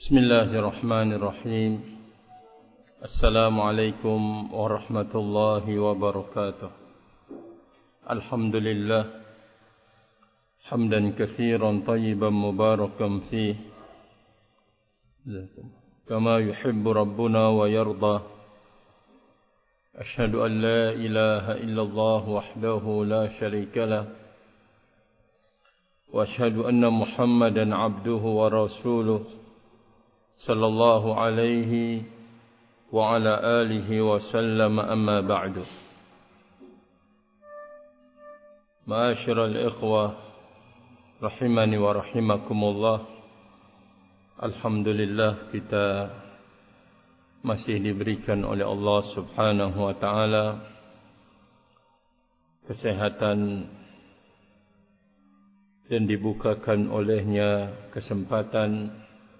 Bismillahirrahmanirrahim. Assalamualaikum warahmatullahi wabarakatuh. Alhamdulillah hamdan katsiran tayyiban mubarakan fih kama yuhibbu rabbuna wa yarda. Ashhadu an la ilaha illallah wahdahu la syarika lah wa ashhadu anna Muhammadan abduhu wa rasuluh sallallahu alaihi wa ala alihi wa sallam, amma ba'du. Ma'asyiral ikhwah rahimani wa rahimakumullah. Alhamdulillah kita masih diberikan oleh Allah Subhanahu wa taala kesehatan dan dibukakan olehnya kesempatan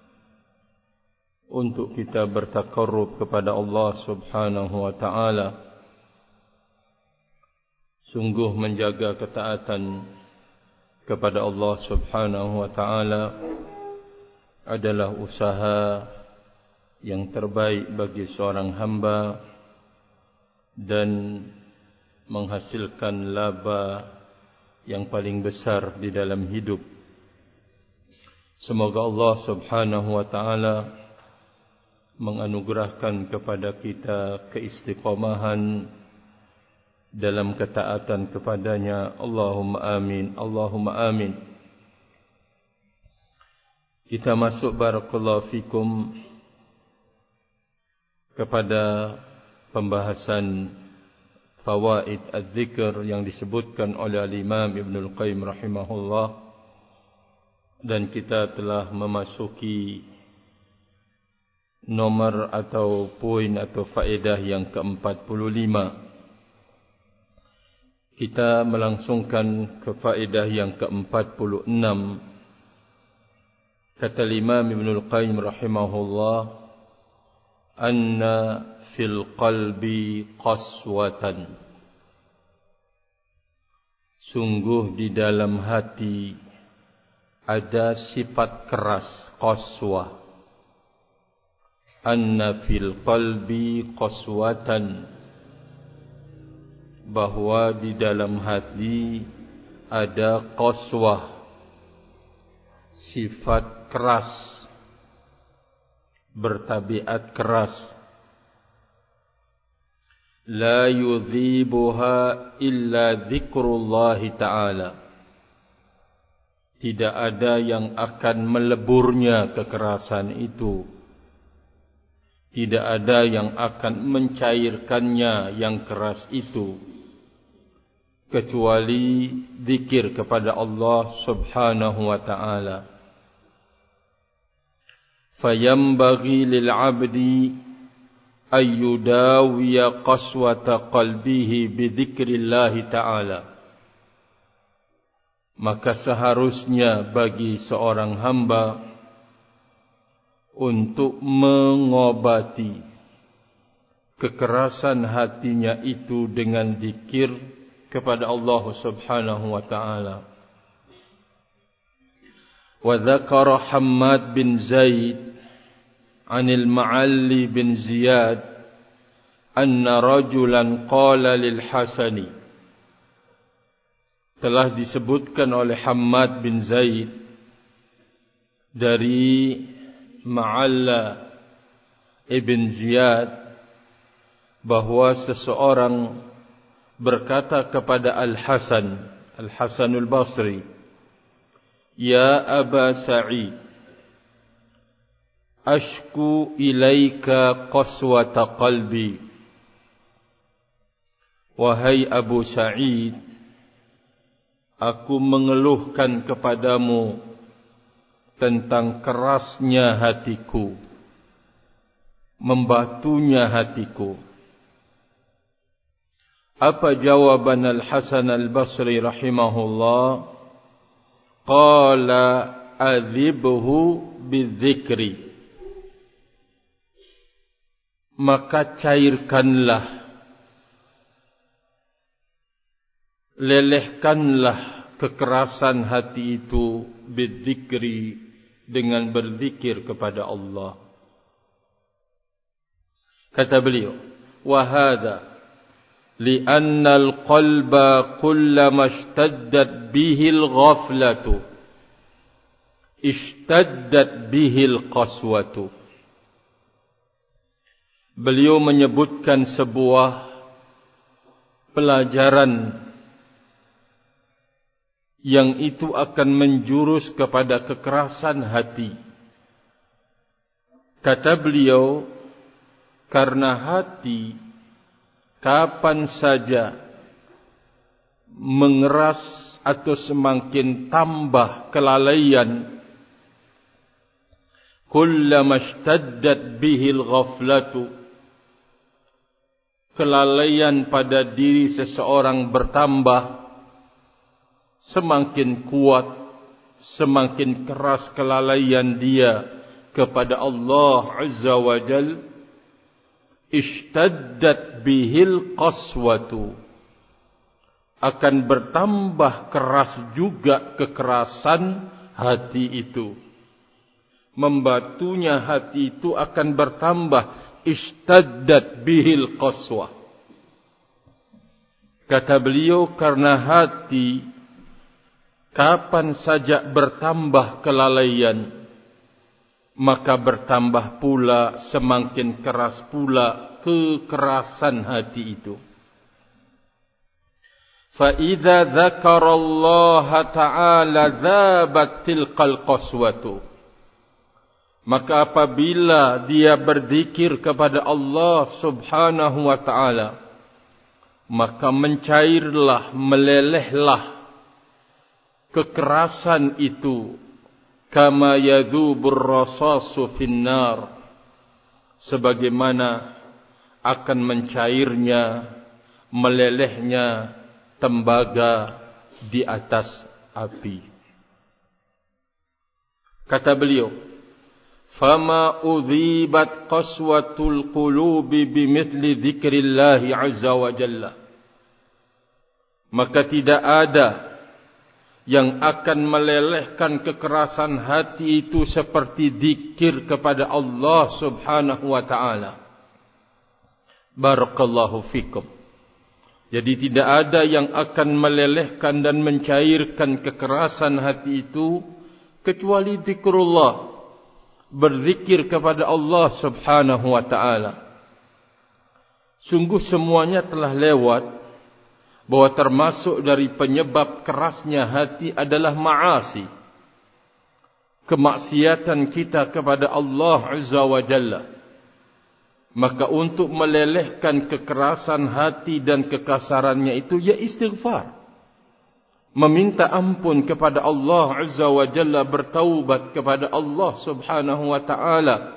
untuk kita bertaqarrub kepada Allah Subhanahu wa taala. Sungguh menjaga ketaatan kepada Allah Subhanahu wa taala adalah usaha yang terbaik bagi seorang hamba dan menghasilkan laba yang paling besar di dalam hidup. Semoga Allah Subhanahu wa taala menganugerahkan kepada kita keistiqamahan dalam ketaatan kepadanya. Allahumma amin, Allahumma amin. Kita masuk barakallahu fikum kepada pembahasan fawaid az-zikr yang disebutkan oleh Al-Imam Ibnul Qayyim rahimahullah, dan kita telah memasuki nomor atau poin atau faedah yang ke-45. Kita melangsungkan ke faedah yang ke-46. Kata Imam Ibnul Qayyim rahimahullah, anna fil qalbi qaswatan. Sungguh di dalam hati ada sifat keras, qaswah. Anna fil qalbi qaswatan, bahwa di dalam hati ada qaswah, sifat keras, bertabiat keras. La yudhibuha illa dzikrullah ta'ala. Tidak ada yang akan meleburnya kekerasan itu. Tidak ada yang akan mencairkannya yang keras itu, kecuali zikir kepada Allah Subhanahu wa ta'ala. Fayambaghi lil'abdi ayyudawiya qaswata qalbihi bidzikrillahi ta'ala. Maka seharusnya bagi seorang hamba untuk mengobati kekerasan hatinya itu dengan zikir kepada Allah Subhanahu wa ta'ala. Wa dzakara Hammad bin Zaid anil Ma'alli bin Ziyad anna rajulan qala lil Hasani. Telah disebutkan oleh Hammad bin Zaid dari Ma'alla ibn Ziyad bahwa seseorang berkata kepada Al-Hasan, Al-Hasanul Basri, ya Aba Sa'id, ashku ilaika qaswata qalbi. Wahai Abu Sa'id, aku mengeluhkan kepadamu tentang kerasnya hatiku, membatunya hatiku. Apa jawaban Al-Hasan Al-Basri rahimahullah? Qala adhibhu bidzikri. Maka cairkanlah, lelehkanlah kekerasan hati itu bidzikri, dengan berzikir kepada Allah. Kata beliau, wa hadha li'anna al-qalba kullama ishtaddat bihi al-ghaflatu ishtaddat bihi al-qaswatu. Beliau menyebutkan sebuah pelajaran yang itu akan menjurus kepada kekerasan hati. Kata beliau, karena hati kapan saja mengeras atau semakin tambah kelalaian, kullama ishtaddat bihil ghaflatu, kelalaian pada diri seseorang bertambah, semakin kuat, semakin keras kelalaian dia kepada Allah Azza wa Jal, ishtaddat bihil qaswatu, akan bertambah keras juga kekerasan hati itu. Membatunya hati itu akan bertambah, ishtaddat bihil qaswah. Kata beliau, karena hati kapan saja bertambah kelalaian, maka bertambah pula, semakin keras pula kekerasan hati itu. Fa idza dzakarallaha ta'ala dzabat tilqal qaswatu, maka apabila dia berzikir kepada Allah Subhanahu wa ta'ala, maka mencairlah, melelehlah kekerasan itu, kama yadhubur rasasu finnar, sebagaimana akan mencairnya, melelehnya tembaga di atas api. Kata beliau, fama udhibat qaswatul qulubi bimithli dzikrillahi azza wa jalla, maka tidak ada yang akan melelehkan kekerasan hati itu seperti zikir kepada Allah Subhanahu wa ta'ala. Barakallahu fikum. Jadi tidak ada yang akan melelehkan dan mencairkan kekerasan hati itu kecuali zikrullah, berzikir kepada Allah Subhanahu wa ta'ala. Sungguh semuanya telah lewat, bahwa termasuk dari penyebab kerasnya hati adalah ma'asi, kemaksiatan kita kepada Allah Azza wa Jalla. Maka untuk melelehkan kekerasan hati dan kekasarannya itu, ya istighfar, meminta ampun kepada Allah Azza wa Jalla, bertaubat kepada Allah Subhanahu wa ta'ala.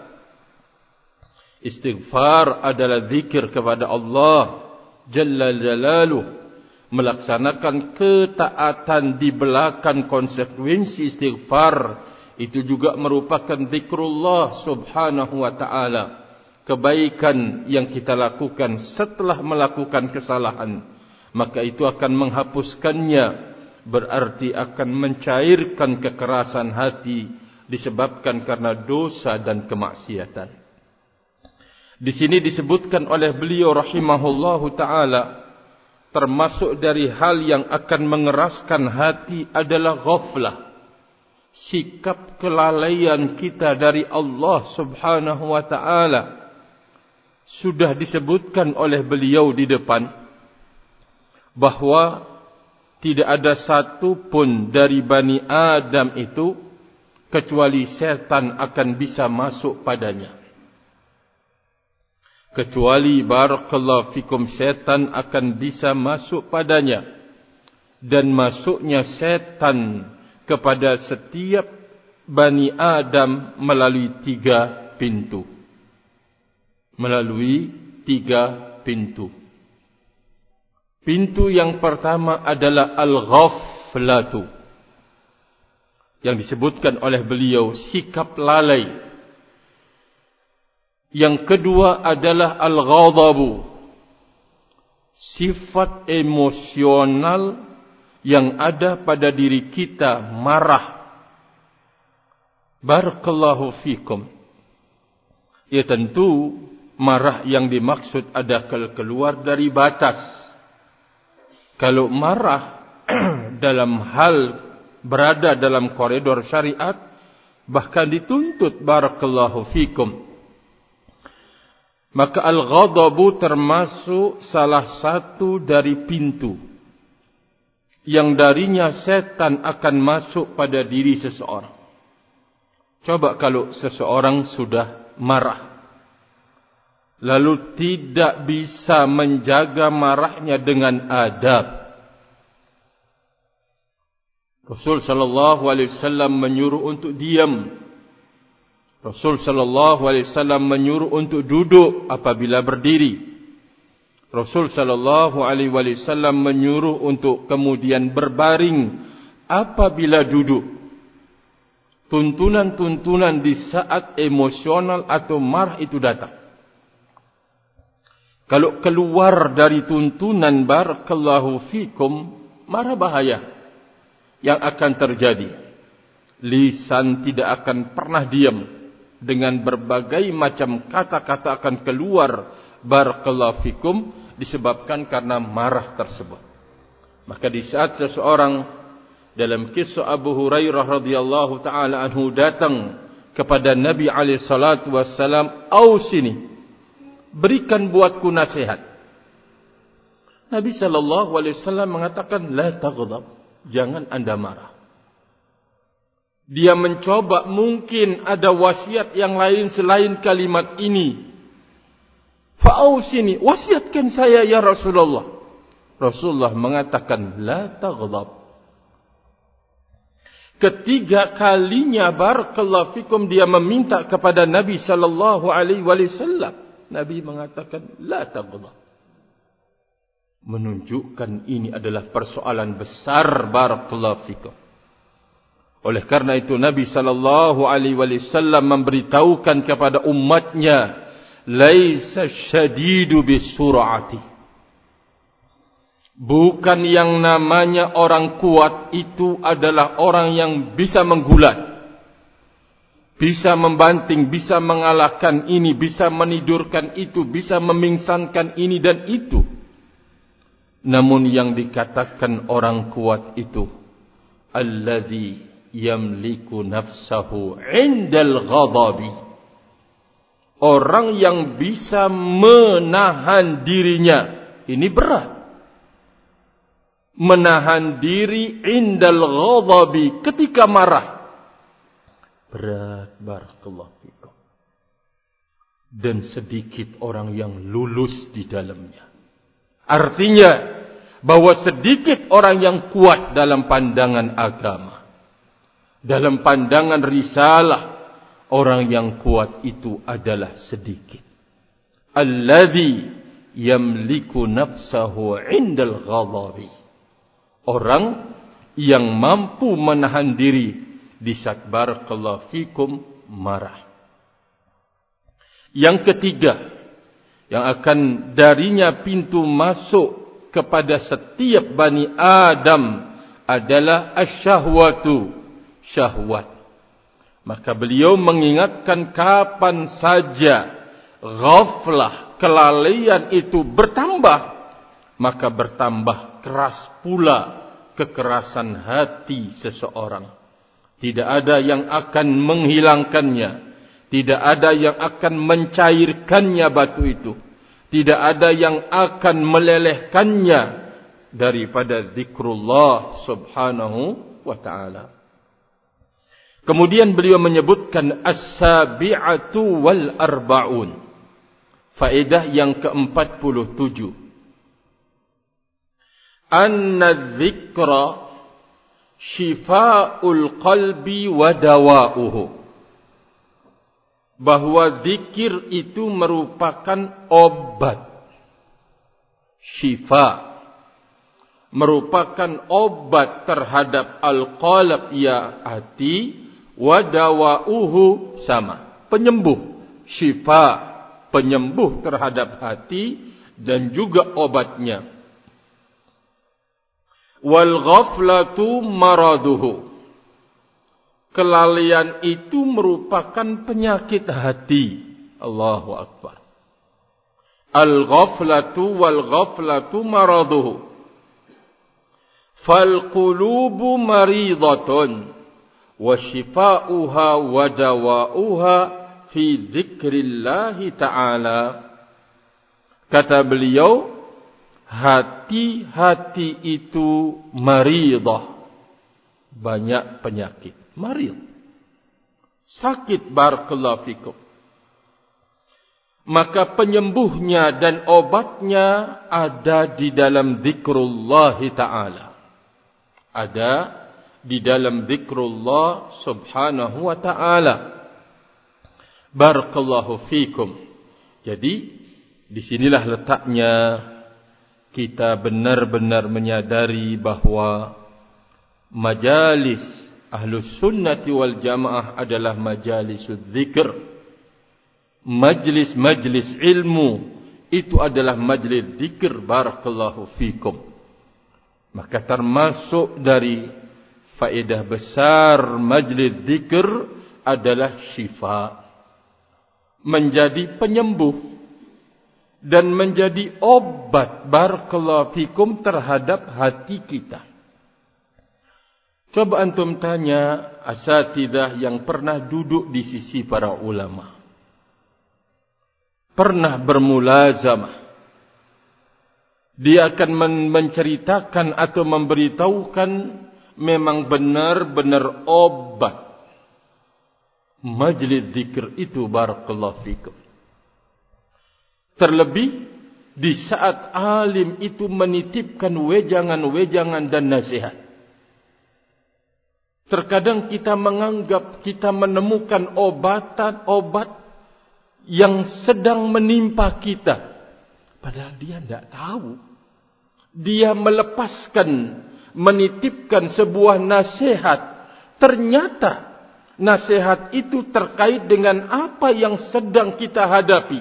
Istighfar adalah zikir kepada Allah Jalla Jalaluh, melaksanakan ketaatan di belakang konsekuensi istighfar. Itu juga merupakan zikrullah Subhanahu wa ta'ala, kebaikan yang kita lakukan setelah melakukan kesalahan, maka itu akan menghapuskannya, berarti akan mencairkan kekerasan hati disebabkan karena dosa dan kemaksiatan. Di sini disebutkan oleh beliau rahimahullahu ta'ala, termasuk dari hal yang akan mengeraskan hati adalah ghaflah, sikap kelalaian kita dari Allah Subhanahu wa ta'ala. Sudah disebutkan oleh beliau di depan bahwa tidak ada satu pun dari Bani Adam itu kecuali setan akan bisa masuk padanya. Kecuali barakallahu fikum, setan akan bisa masuk padanya. Dan masuknya setan kepada setiap Bani Adam melalui 3 pintu. Melalui 3 pintu. Pintu yang pertama adalah al-ghaflatu, yang disebutkan oleh beliau sikap lalai. Yang kedua adalah al-ghadabu, sifat emosional yang ada pada diri kita, marah. Barakallahu fikum. Ya tentu marah yang dimaksud adalah keluar dari batas. Kalau marah dalam hal berada dalam koridor syariat, bahkan dituntut barakallahu fikum, maka al-ghadabu termasuk salah satu dari pintu yang darinya setan akan masuk pada diri seseorang. Coba kalau seseorang sudah marah, lalu tidak bisa menjaga marahnya dengan adab. Rasul sallallahu alaihi wasallam menyuruh untuk diam. Rasul sallallahu alaihi wasallam menyuruh untuk duduk apabila berdiri. Rasul sallallahu alaihi wasallam menyuruh untuk kemudian berbaring apabila duduk. Tuntunan-tuntunan di saat emosional atau marah itu datang. Kalau keluar dari tuntunan barakallahu fikum, marah bahaya yang akan terjadi. Lisan tidak akan pernah diam. Dengan berbagai macam kata-kata akan keluar barakallahu fikum disebabkan karena marah tersebut. Maka di saat seseorang dalam kisah Abu Hurairah radhiyallahu taala anhu datang kepada Nabi alaihi salatu wasallam, "Ausini, berikan buatku nasihat." Nabi sallallahu alaihi wasallam mengatakan, "La taghdab, jangan Anda marah." Dia mencoba mungkin ada wasiat yang lain selain kalimat ini. Fa'ausini, wasiatkan saya ya Rasulullah. Rasulullah mengatakan, la taghdab. Ketiga kalinya barakallahu fikum dia meminta kepada Nabi sallallahu alaihi wasallam. Nabi mengatakan, la taghdab. Menunjukkan ini adalah persoalan besar barakallahu fikum. Oleh karena itu Nabi sallallahu alaihi wasallam memberitahukan kepada umatnya, laisa syadidu bisur'ati. Bukan yang namanya orang kuat itu adalah orang yang bisa menggulat, bisa membanting, bisa mengalahkan ini, bisa menidurkan itu, bisa memingsankan ini dan itu. Namun yang dikatakan orang kuat itu, alladzi yamliku nafsahu indal ghadabi, orang yang bisa menahan dirinya. Ini berat, menahan diri indal ghadabi, ketika marah, berat barakallahu fikum. Dan sedikit orang yang lulus di dalamnya. Artinya bahwa sedikit orang yang kuat dalam pandangan agama, dalam pandangan risalah. Orang yang kuat itu adalah sedikit. Alladzi yamliku nafsahu indal ghadabi, orang yang mampu menahan diri di saat barakallahu fikum marah. Yang ketiga, yang akan darinya pintu masuk kepada setiap Bani Adam adalah asyahwatu, syahwat. Maka beliau mengingatkan kapan saja ghaflah, kelalaian itu bertambah, maka bertambah keras pula kekerasan hati seseorang. Tidak ada yang akan menghilangkannya, tidak ada yang akan mencairkannya batu itu, tidak ada yang akan melelehkannya daripada zikrullah subhanahu wa ta'ala. Kemudian beliau menyebutkan as-sabi'atu wal arba'un. Faedah yang ke-47. Anna dzikra syifa'ul qalbi wa dawa'uhu. Bahwa zikir itu merupakan obat. Syifa. Merupakan obat terhadap al-qalb, ya hati. Wadawa'uhu sama, penyembuh. Syifa, penyembuh terhadap hati dan juga obatnya. Wal ghaflatu maraduhu. kelalaian itu merupakan penyakit hati. Allahu Akbar. Al-ghaflatu wal-ghaflatu maraduhu. Fal-qulubu maridatun. Wa shifa'uha wa dawa'uha fi dzikrillahi ta'ala. Kata beliau, hati-hati itu maridah. Banyak penyakit. Marid. Sakit, barakallahu fikum. Maka penyembuhnya dan obatnya ada di dalam zikrullah ta'ala. Ada di dalam zikrullah subhanahu wa ta'ala. Barakallahu fikum. Jadi, disinilah letaknya kita benar-benar menyadari bahawa majalis Ahlus Sunnati wal Jamaah adalah majalisud zikr. Majlis-majlis ilmu itu adalah majlis zikr. Barakallahu fikum. Maka termasuk dari faedah besar majlis zikr adalah syifa. Menjadi penyembuh dan menjadi obat, barakallahu fikum, terhadap hati kita. Coba antum tanya asatidzah yang pernah duduk di sisi para ulama, pernah bermulazamah. Dia akan menceritakan atau memberitahukan memang benar-benar obat majlis zikir itu, barakallahu fikum. Terlebih di saat alim itu menitipkan wejangan-wejangan dan nasihat. Terkadang kita menganggap kita menemukan obat yang sedang menimpa kita. Padahal dia tidak tahu. Dia melepaskan, menitipkan sebuah nasihat. Ternyata nasihat itu terkait dengan apa yang sedang kita hadapi.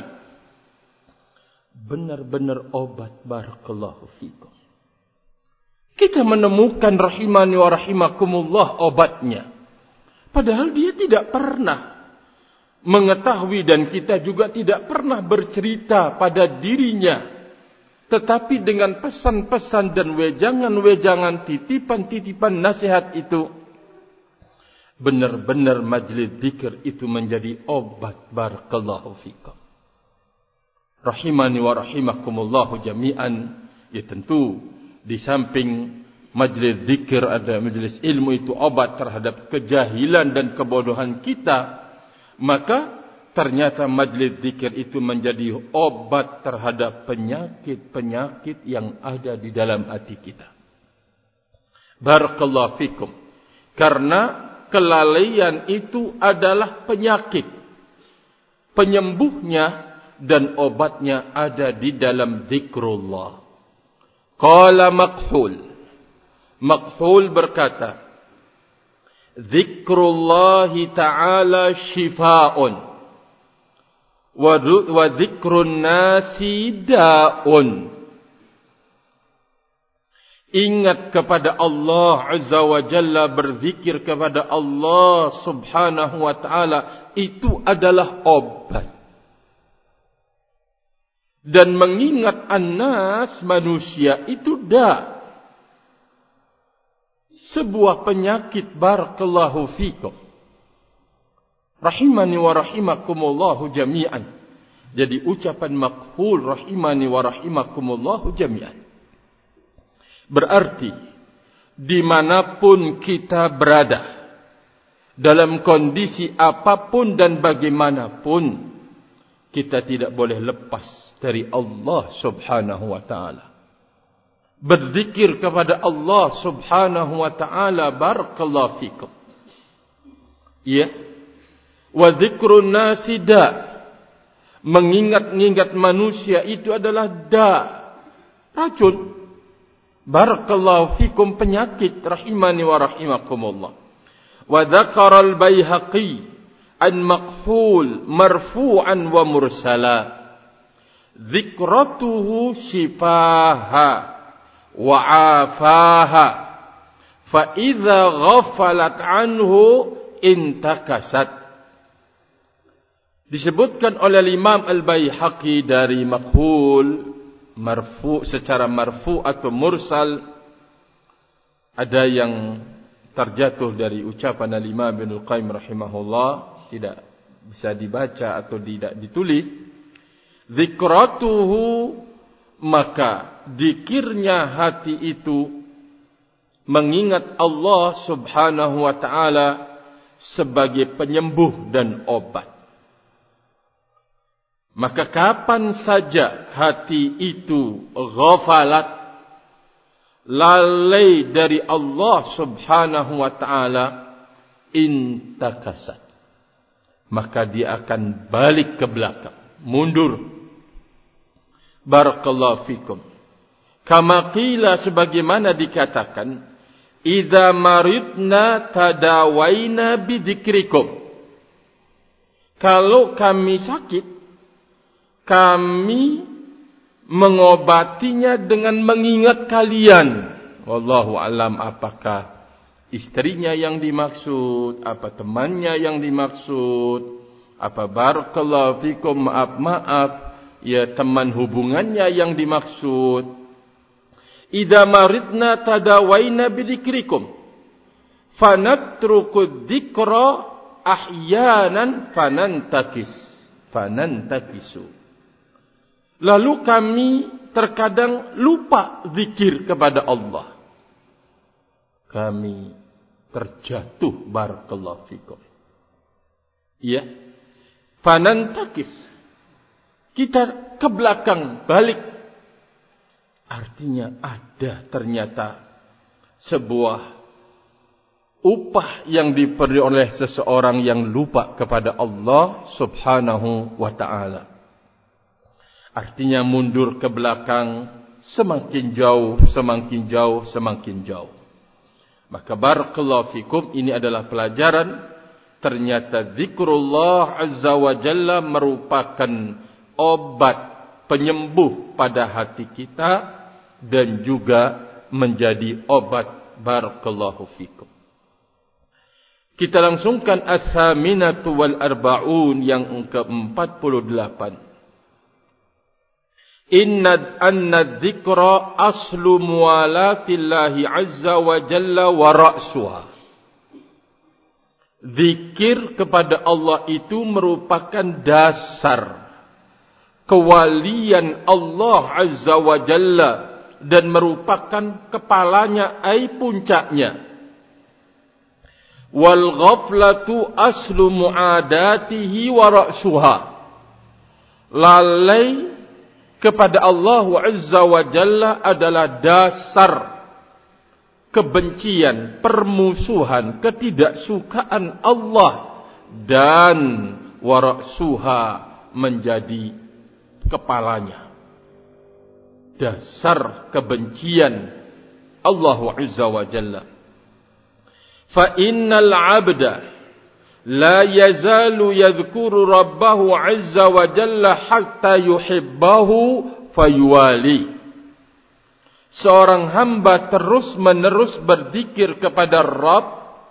Benar-benar obat, barakallahu fikum. Kita menemukan rahimani wa rahimakumullah obatnya. Padahal dia tidak pernah mengetahui dan kita juga tidak pernah bercerita pada dirinya. Tetapi dengan pesan-pesan dan wejangan-wejangan, titipan-titipan nasihat itu, benar-benar majlis zikir itu menjadi obat, barakallahu fikum. Rahimani wa rahimakumullahu jami'an. Ya tentu di samping majlis zikir ada majlis ilmu, itu obat terhadap kejahilan dan kebodohan kita. Maka ternyata majlis zikir itu menjadi obat terhadap penyakit-penyakit yang ada di dalam hati kita. Barakallahu fikum. Karena kelalaian itu adalah penyakit. Penyembuhnya dan obatnya ada di dalam zikrullah. Qala Makhul. Makhul berkata, zikrullahi ta'ala shifa'un wa zikrun nasi da'un. Ingat kepada Allah Azza wa Jalla, berzikir kepada Allah Subhanahu wa ta'ala, itu adalah obat. Dan mengingat an-nas, manusia, itu sebuah penyakit, barakallahu fikum. Rahimani wa rahimakumullahu jami'an. Jadi ucapan Makhul, rahimani wa rahimakumullahu jami'an, berarti dimanapun kita berada, dalam kondisi apapun dan bagaimanapun, kita tidak boleh lepas dari Allah Subhanahu wa ta'ala. Berzikir kepada Allah Subhanahu wa ta'ala, barakallahu fikum. Ya. Wa zikrun nasi mengingat-ingat manusia itu adalah racun. Barakallahu fikum, penyakit. Rahimani wa rahimakumullah. Wa dzakara al-Baihaqi an Makhul marfu'an wa mursala. Zikratuhu shifaha wa afaha. Fa idza ghafalat anhu intakasat. Disebutkan oleh Imam Al-Baihaqi dari makhul, marfu, secara marfu atau mursal, ada yang terjatuh dari ucapan Al-Imam Ibnul Qayyim rahimahullah, tidak bisa dibaca atau tidak ditulis. Zikratuhu, maka zikirnya hati itu mengingat Allah subhanahu wa ta'ala sebagai penyembuh dan obat. Maka kapan saja hati itu ghafalat, lalai dari Allah subhanahu wa ta'ala, intakasat, maka dia akan balik ke belakang, mundur. Barakallahu fikum. Kama qila, sebagaimana dikatakan, idza maridna tadawaina bidzikrikum. Kalau kami sakit, kami mengobatinya dengan mengingat kalian. Wallahu alam, apakah istrinya yang dimaksud, apa temannya yang dimaksud, apa barakallahu fikum, maaf, ya teman hubungannya yang dimaksud. Idza maridna tadawaina bidzikrikum fanatruku dzikra ahyanan fanantakisu. Lalu kami terkadang lupa zikir kepada Allah. Kami terjatuh, barakallahu fikum. Ya. Fanantakis. Kita ke belakang, balik. Artinya ada ternyata sebuah upah yang diberi oleh seseorang yang lupa kepada Allah subhanahu wa ta'ala. Artinya mundur ke belakang, semakin jauh, semakin jauh, semakin jauh. Maka barakallahu fikum, ini adalah pelajaran. Ternyata zikrullah azza wa jalla merupakan obat penyembuh pada hati kita dan juga menjadi obat. Barakallahu fikum. Kita langsungkan ats-tsaminatu wal arba'un, yang ke-48. Anna dzikra aslu muwalatillahi azza wa jalla wa ra'suha. Zikir kepada Allah itu merupakan dasar kewalian Allah azza wa jalla dan merupakan kepalanya, ai puncaknya. Wal ghaflatu aslu muadatihi wa ra'suha. Lalai kepada Allah azza wa jalla adalah dasar kebencian, permusuhan, ketidaksukaan Allah, dan wa ra'suha menjadi kepalanya. Dasar kebencian Allah azza wa jalla. Fa innal 'abda la yazalu yadhkuru rabbahu azza wa jalla hatta yuhibbahu fayuwali. Seorang hamba terus menerus berzikir kepada Rabb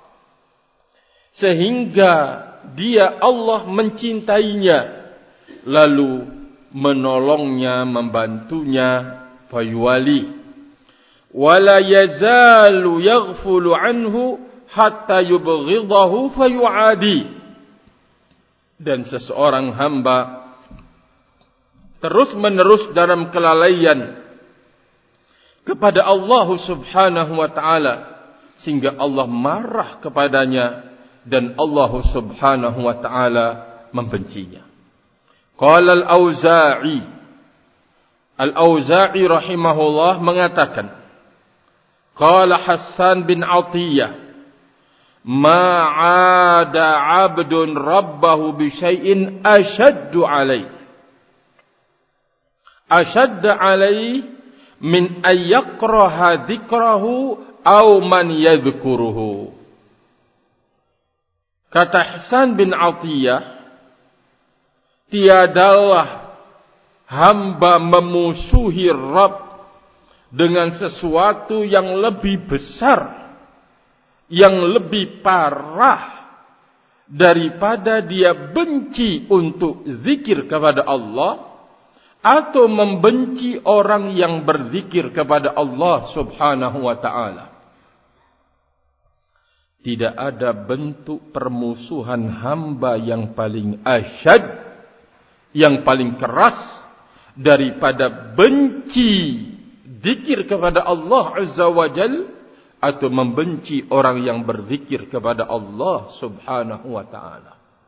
sehingga dia Allah mencintainya, lalu menolongnya, membantunya, fayuwali. Wala yazalu yaghfulu anhu hatta yubghidahu fayu'adi. Dan seseorang hamba terus menerus dalam kelalaian kepada Allah subhanahu wa ta'ala sehingga Allah marah kepadanya dan Allah subhanahu wa ta'ala membencinya. Qala Al-Auza'i rahimahullah mengatakan, qala Hassan bin Atiyah, ma'ada 'abdun rabbahu bi syai'in ashaddu 'alayhi min ayyakraha dzikrahu aw man yadhkuruhu. Kata Hasan bin Atiyah, tiadalah hamba memusuhi Rabb dengan sesuatu yang lebih besar, yang lebih parah daripada dia benci untuk zikir kepada Allah atau membenci orang yang berzikir kepada Allah Subhanahu wa taala. Tidak ada bentuk permusuhan hamba yang paling asyad, yang paling keras daripada benci zikir kepada Allah Azza wa Jalla atau membenci orang yang berzikir kepada Allah Subhanahu wa taala.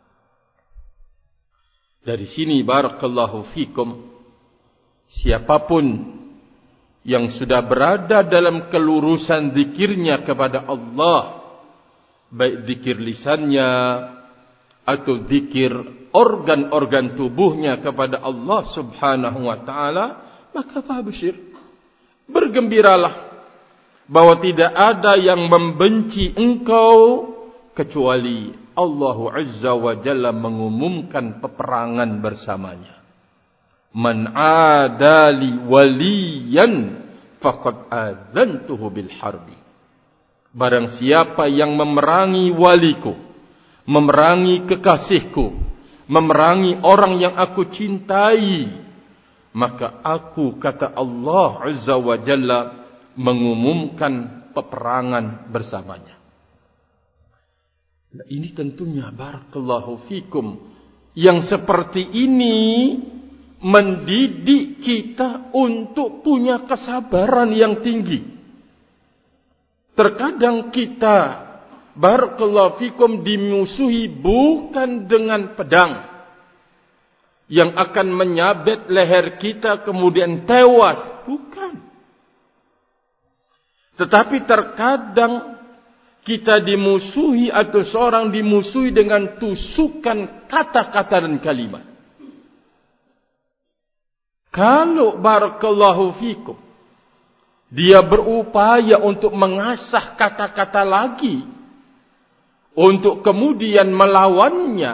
Dari sini barakallahu fikum, siapapun yang sudah berada dalam kelurusan zikirnya kepada Allah, baik zikir lisannya atau zikir organ-organ tubuhnya kepada Allah Subhanahu wa taala, maka fabshir, bergembiralah bahwa tidak ada yang membenci engkau kecuali Allah Azza wa Jalla mengumumkan peperangan bersamanya. Man adali waliyan faqad adzantuhu bil harbi. Barang siapa yang memerangi waliku, memerangi kekasihku, memerangi orang yang aku cintai, maka aku, kata Allah Azza wa Jalla, mengumumkan peperangan bersamanya. Nah, ini tentunya barakallahu fikum, yang seperti ini mendidik kita untuk punya kesabaran yang tinggi. Terkadang kita barakallahu fikum dimusuhi bukan dengan pedang yang akan menyabet leher kita kemudian tewas, bukan. Tetapi terkadang kita dimusuhi atau seorang dimusuhi dengan tusukan kata-kata dan kalimat. Kalau barakallahu fikum dia berupaya untuk mengasah kata-kata lagi untuk kemudian melawannya,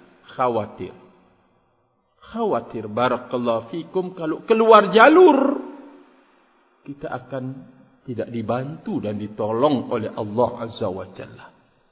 khawatir barakallahu fikum kalau keluar jalur kita akan tidak dibantu dan ditolong oleh Allah Azza wa Jalla.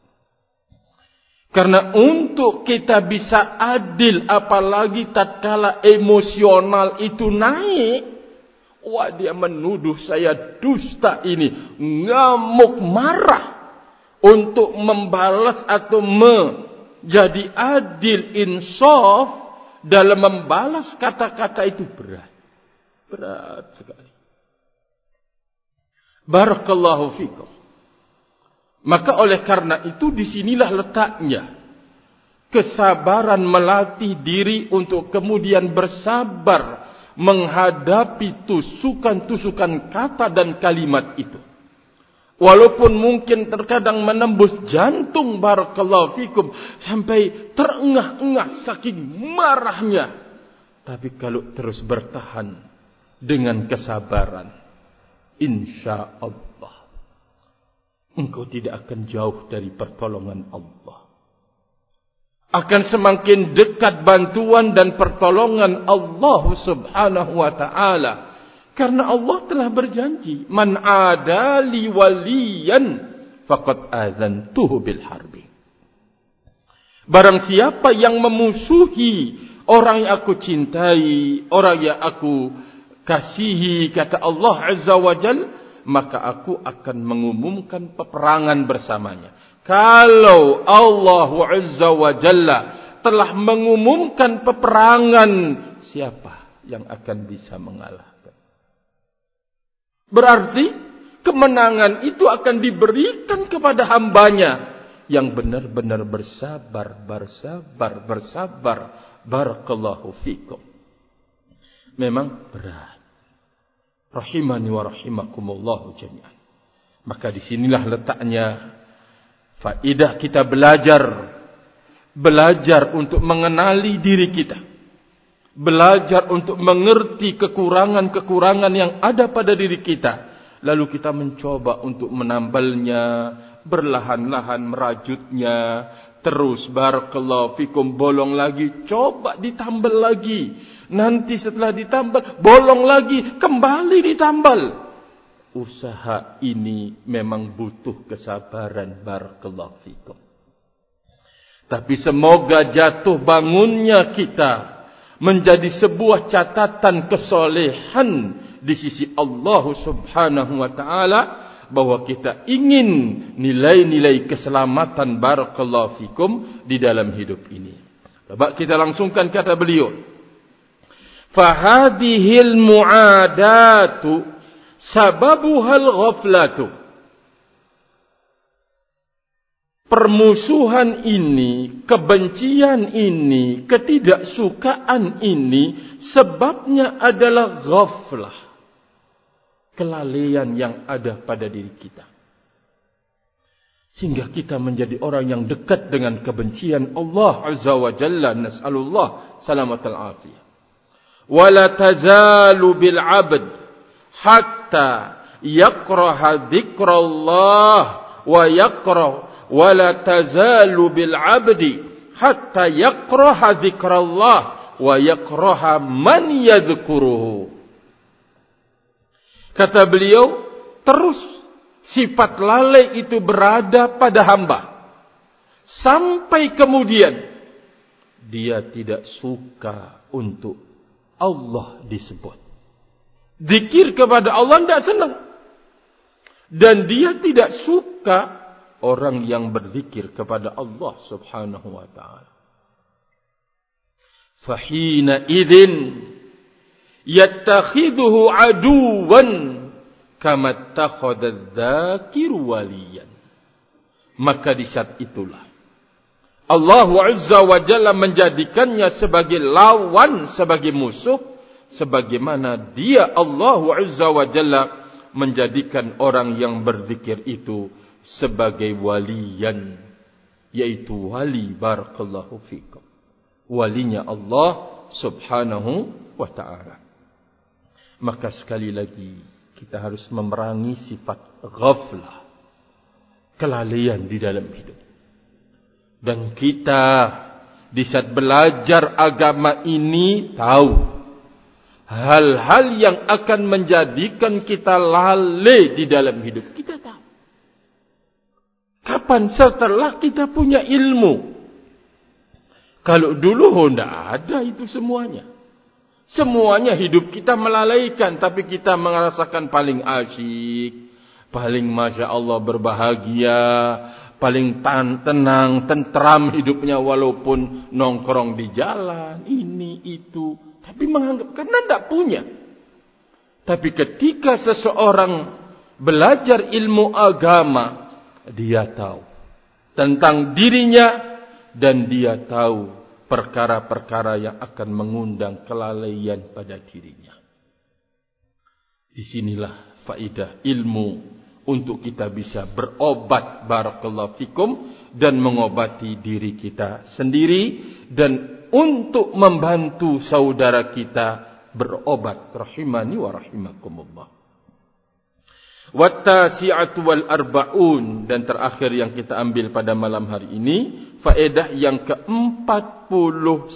Karena untuk kita bisa adil, apalagi tatkala emosional itu naik, wah, dia menuduh saya dusta ini, ngamuk marah, untuk membalas atau menjadi adil, insaf dalam membalas kata-kata itu berat sekali. Barakallahu fikum. Maka oleh karena itu disinilah letaknya kesabaran melatih diri untuk kemudian bersabar menghadapi tusukan-tusukan kata dan kalimat itu. Walaupun mungkin terkadang menembus jantung barakallahu fikum sampai terengah-engah saking marahnya. Tapi kalau terus bertahan dengan kesabaran, insya Allah engkau tidak akan jauh dari pertolongan Allah. Akan semakin dekat bantuan dan pertolongan Allah Subhanahu wa ta'ala. Karena Allah telah berjanji, man adali waliyan faqad adzantuhu bil harbi. Barang siapa yang memusuhi orang yang aku cintai, orang yang aku kasihi, kata Allah Azza wa Jalla, maka aku akan mengumumkan peperangan bersamanya. Kalau Allah Azza wa Jalla telah mengumumkan peperangan, siapa yang akan bisa mengalahkan? Berarti kemenangan itu akan diberikan kepada hambanya yang benar-benar bersabar. Barakallahu fikum. Memang berat. Rahimani wa rahimakumullahu jami'an. Maka disinilah letaknya faedah kita belajar untuk mengenali diri kita, belajar untuk mengerti kekurangan-kekurangan yang ada pada diri kita, lalu kita mencoba untuk menambalnya, berlahan-lahan merajutnya, terus barakallahu fikum bolong lagi, coba ditambal lagi. Nanti setelah ditambal, bolong lagi, kembali ditambal. Usaha ini memang butuh kesabaran barakallahu fikum. Tapi semoga jatuh bangunnya kita menjadi sebuah catatan kesolehan di sisi Allah Subhanahu wa taala, bahwa kita ingin nilai-nilai keselamatan barakallahu fikum di dalam hidup ini. Coba kita langsungkan kata beliau. Fahadhil mu'adatu sababuhal ghaflatu. Permusuhan ini, kebencian ini, ketidaksukaan ini sebabnya adalah ghaflah, kelalaian yang ada pada diri kita. Sehingga kita menjadi orang yang dekat dengan kebencian Allah Azza wa Jalla. Nas'alullah salamatal afiyah. Wala tazalu bil 'abd hatta yakraha dzikrallah wa yakrah. Wala tazalu bil 'abdi hatta yakraha dzikrallah wa yakraha man yadhkuruhu. Kata beliau, terus sifat lalai itu berada pada hamba sampai kemudian dia tidak suka untuk Allah disebut. Zikir kepada Allah tidak senang. Dan dia tidak suka orang yang berzikir kepada Allah Subhanahu wa ta'ala. Fahina idzin yattakhidhuhu aduwan kama takhadha adh-dhakiru waliyan. Maka di saat itulah Allah Azza wa Jalla menjadikannya sebagai lawan, sebagai musuh, sebagaimana dia Allah Azza wa Jalla menjadikan orang yang berzikir itu sebagai waliyan, yaitu wali barakallahu fikum, walinya Allah Subhanahu wa ta'ala. Maka sekali lagi kita harus memerangi sifat ghaflah, kelalaian di dalam hidup. Dan kita di saat belajar agama ini tahu hal-hal yang akan menjadikan kita lalai di dalam hidup. Kita tahu. Kapan setelah kita punya ilmu? Kalau dulu tidak ada itu semuanya. Semuanya hidup kita melalaikan, tapi kita merasakan paling asyik, paling masya Allah berbahagia, paling tenang, tentram hidupnya walaupun nongkrong di jalan, ini, itu. Tapi menganggap karena tidak punya. Tapi ketika seseorang belajar ilmu agama, dia tahu tentang dirinya dan dia tahu perkara-perkara yang akan mengundang kelalaian pada dirinya. Disinilah faedah ilmu untuk kita bisa berobat barakallahu fikum dan mengobati diri kita sendiri dan untuk membantu saudara kita berobat rahimani wa rahimakumullah. Wattasi'atu wal arba'un, dan terakhir yang kita ambil pada malam hari ini faedah yang ke-49.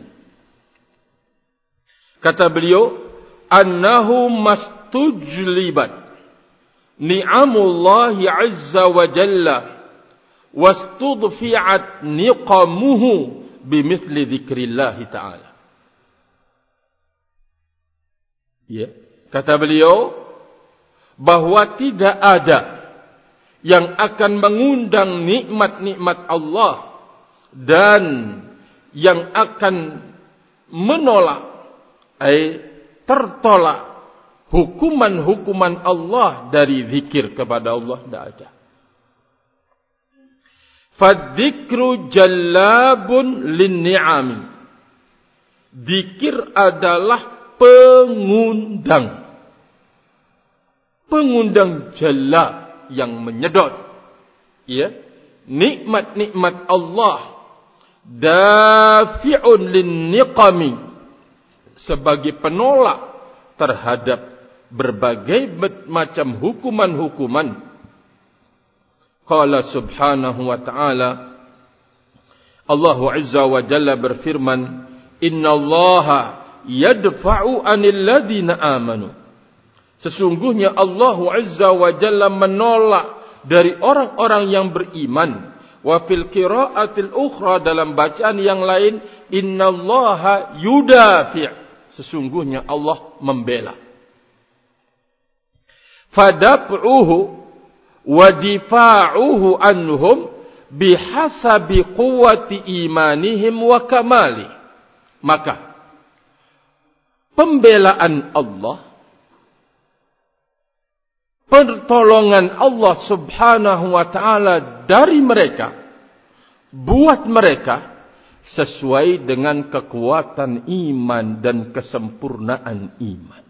Kata beliau, annahu mastujlibat ni'amullahi azza wa jalla wastudfi'at niqamuhu bimithli dzikrillah ta'ala. Ya, kata beliau bahwa tidak ada yang akan mengundang nikmat-nikmat Allah dan yang akan menolak, tertolak hukuman-hukuman Allah dari zikir kepada Allah, tidak ada. Fadzikru jallabun linni'ami. Zikir adalah pengundang. Pengundang jalla yang menyedot, ya, nikmat-nikmat Allah, dafi'un linniqami, sebagai penolak terhadap berbagai macam hukuman-hukuman. Qala subhanahu wa ta'ala, Allah Azza wa Jalla berfirman, innallaha yadfa'u 'anil ladzina amanu. Sesungguhnya Allah Azza wa Jalla menolak dari orang-orang yang beriman. Wa fil qira'atil ukhra, dalam bacaan yang lain, innallaha yudafi', sesungguhnya Allah membela. Fadaf'uhu wa difa'uhu anhum bihasabi quwwati imanihim wa kamali. Maka pembelaan Allah, pertolongan Allah subhanahu wa ta'ala dari mereka, buat mereka sesuai dengan kekuatan iman dan kesempurnaan iman.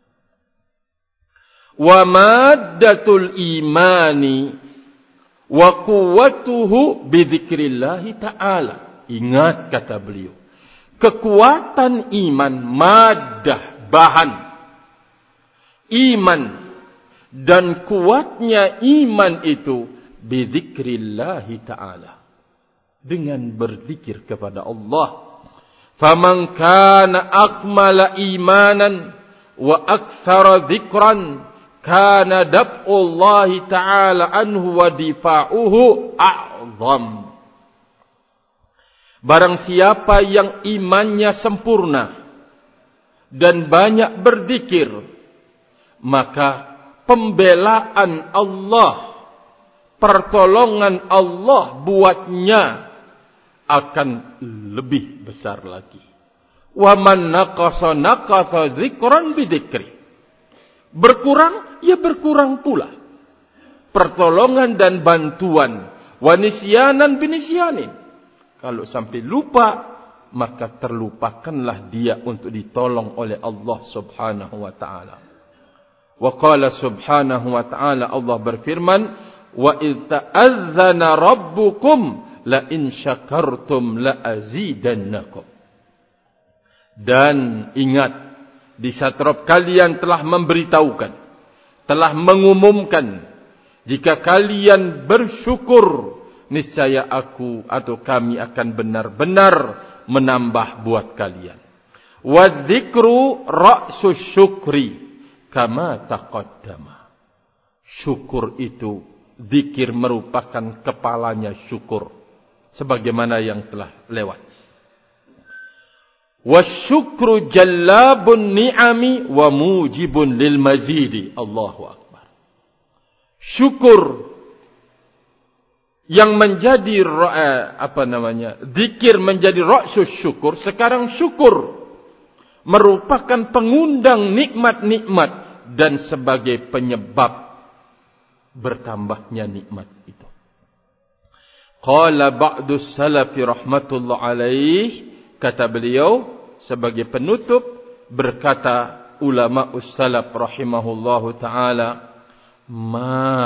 Wa maddatul imani wa quwwatuhu bidzikrillahi ta'ala. Ingat kata beliau, kekuatan iman, maddah, bahan iman, dan kuatnya iman itu bidzikrillahi ta'ala, dengan berzikir kepada Allah. Faman kana akmala imanan wa aktsara dzikran kana daf'ullahi ta'ala anhu wa difa'uhu a'zam. Barang siapa yang imannya sempurna dan banyak berzikir, maka pembelaan Allah, pertolongan Allah buatnya akan lebih besar lagi. Wa man naqasa naqasa dzikran bidzikri. Berkurang, ya berkurang pula pertolongan dan bantuan. Wa nisyanan binisyanin. Kalau sampai lupa, maka terlupakanlah dia untuk ditolong oleh Allah subhanahu wa ta'ala. Wa qala subhanahu wa ta'ala, Allah berfirman, wa idh ta'azzana rabbukum la in syakartum la azidannakum. Dan ingat, di saat Rabb kalian telah memberitahukan, telah mengumumkan, jika kalian bersyukur, niscaya aku atau kami akan benar-benar menambah buat kalian. Wa dzikru ra'sus syukri kama taqaddama. Syukur itu, zikir merupakan kepalanya syukur, sebagaimana yang telah lewat. Wasyukru jallabun ni'ami wa mujibun lil mazidi. Allahu akbar. Syukur yang menjadi zikir menjadi ra'sus syukur. Sekarang syukur merupakan pengundang nikmat-nikmat dan sebagai penyebab bertambahnya nikmat itu. Qala ba'dus salafi rahmatullah alaih, kata beliau sebagai penutup, berkata ulama ussalaf rahimahullahu ta'ala, ma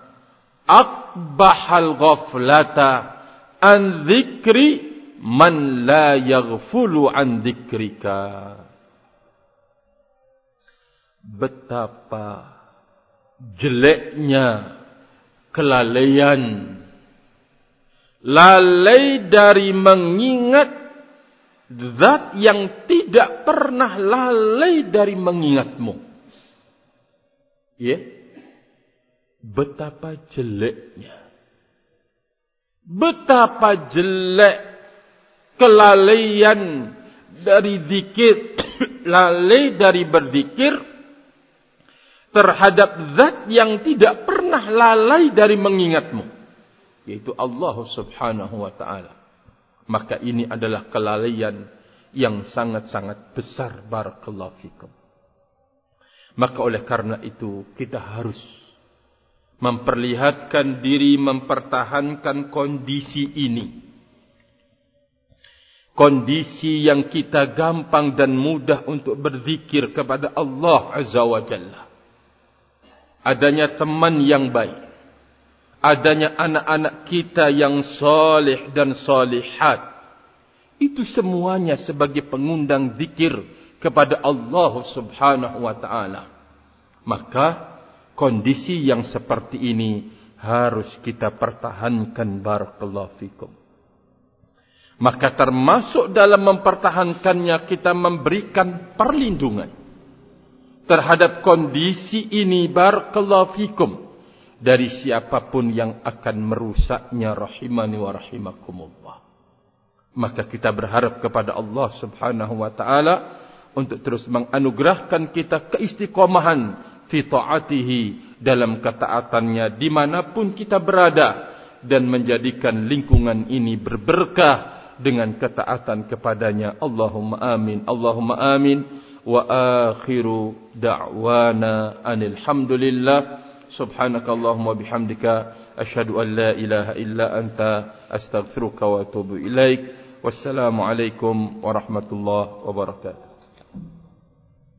aqbahal ghaflata an dzikri man la yaghfulu an dzikrika. Betapa jeleknya kelalaian, lalai dari mengingat zat yang tidak pernah lalai dari mengingatmu. Ya, betapa jeleknya, betapa jelek kelalaian dari zikir, lalai dari berzikir terhadap zat yang tidak pernah lalai dari mengingatmu, yaitu Allah subhanahu wa ta'ala. Maka ini adalah kelalaian yang sangat-sangat besar. Barakallahu fikum. Maka oleh karena itu, kita harus memperlihatkan diri, mempertahankan kondisi ini. Kondisi yang kita gampang dan mudah untuk berzikir kepada Allah Azza wa Jalla. Adanya teman yang baik, adanya anak-anak kita yang soleh dan solihat, itu semuanya sebagai pengundang zikir kepada Allah subhanahu wa ta'ala. Maka kondisi yang seperti ini harus kita pertahankan. Barakallahu fikum. Maka termasuk dalam mempertahankannya, kita memberikan perlindungan terhadap kondisi ini. Barakallahu fikum. dari siapapun yang akan merusaknya, rahimani wa rahimakumullah. Maka kita berharap kepada Allah Subhanahu wa taala untuk terus menganugerahkan kita keistiqomahan fi ta'atihi, dalam ketaatannya dimanapun kita berada, dan menjadikan lingkungan ini berberkah dengan ketaatan kepadanya. Allahumma amin, Allahumma amin. Wa akhiru da'wana anil hamdulillah. Subhanakallahumma bihamdika asyhadu an la ilaha illa anta astaghfiruka wa atubu ilaik. Wassalamu alaikum warahmatullahi wabarakatuh.